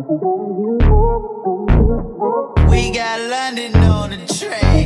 We got London on the track.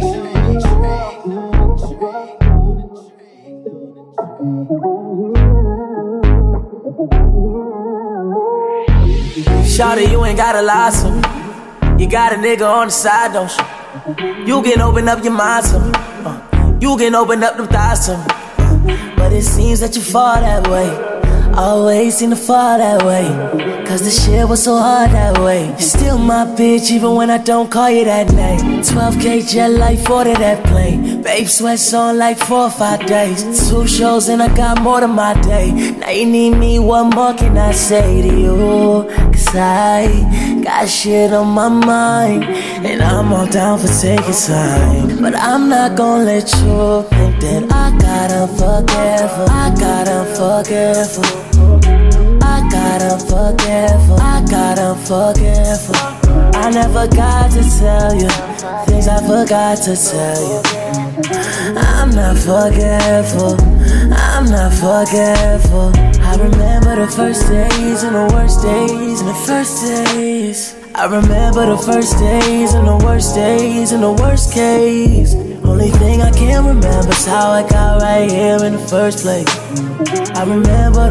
Shawty, you ain't gotta lie to me. You got a nigga on the side, don't you? You can open up your mind to me. You can open up them thighs to me. But it seems that you fall that way. Always seem to fall that way. Cause the shit was so hard that way. You're still my bitch even when I don't call you that name. 12K jet like 40 that plane. Babe sweats on like 4 or 5 days. 2 shows and I got more than my day. Now you need me, what more can I say to you? Cause I got shit on my mind. And I'm all down for taking time. But I'm not gonna let you think that I got unforgettable. I got unforgettable. I got unforgettable. I got unforgettable. I never got to tell you things I forgot to tell you. I'm not forgetful. I'm not forgetful. I remember the first days and the worst days and the first days. I remember the first days and the worst days and the worst case. Only thing I can remember is how I got right here in the first place. I remember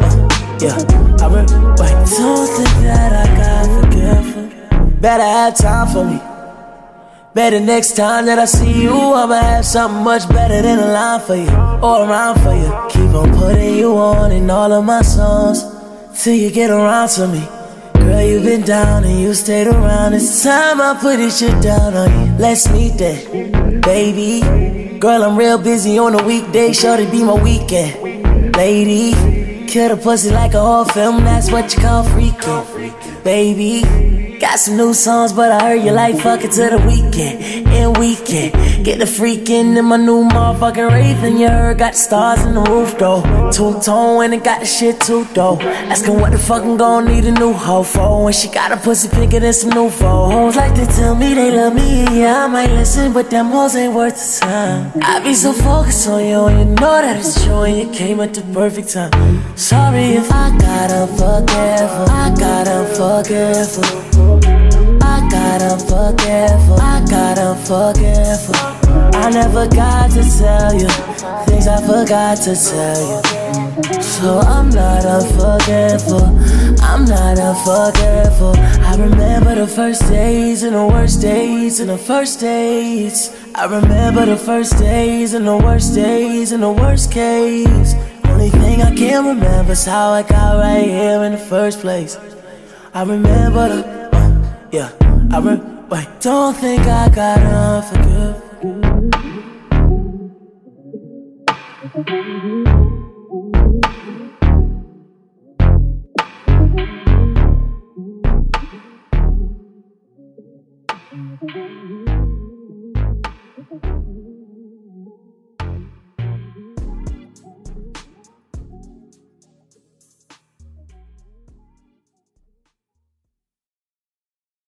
wait, don't think that I got forgetful. Better have time for me. Better next time that I see you, I'ma have something much better than a line for you or a rhyme for you. Keep on putting you on in all of my songs till you get around to me. Girl, you've been down and you stayed around. It's time I put this shit down on you. Let's meet that, baby. Girl, I'm real busy on a weekday. Shorty be my weekend, lady. Kill the pussy like a horror film. That's what you call freaking, baby. Got some new songs, but I heard you like fucking to the weekend. And weekend, get the freaking in my new motherfucking Raven. You heard got the stars in the roof though. Two-tone and it got the shit too though. Asking what the fuck I'm gon' need a new hoe for. When she got a pussy pinker than some new hoes. Like they tell me they love me, and yeah I might listen, but them hoes ain't worth the time. I be so focused on you, and you know that it's true, and you came at the perfect time. Sorry if I got unforgettable. I got unforgettable. I got unforgettable. I got unforgettable. I never got to tell you things I forgot to tell you. So I'm not unforgettable. I'm not unforgettable. I remember the first days and the worst days and the first days. I remember the first days and the worst days and the worst case. Only thing I can remember is how I got right here in the first place. I remember wait, don't think I got unforgivable.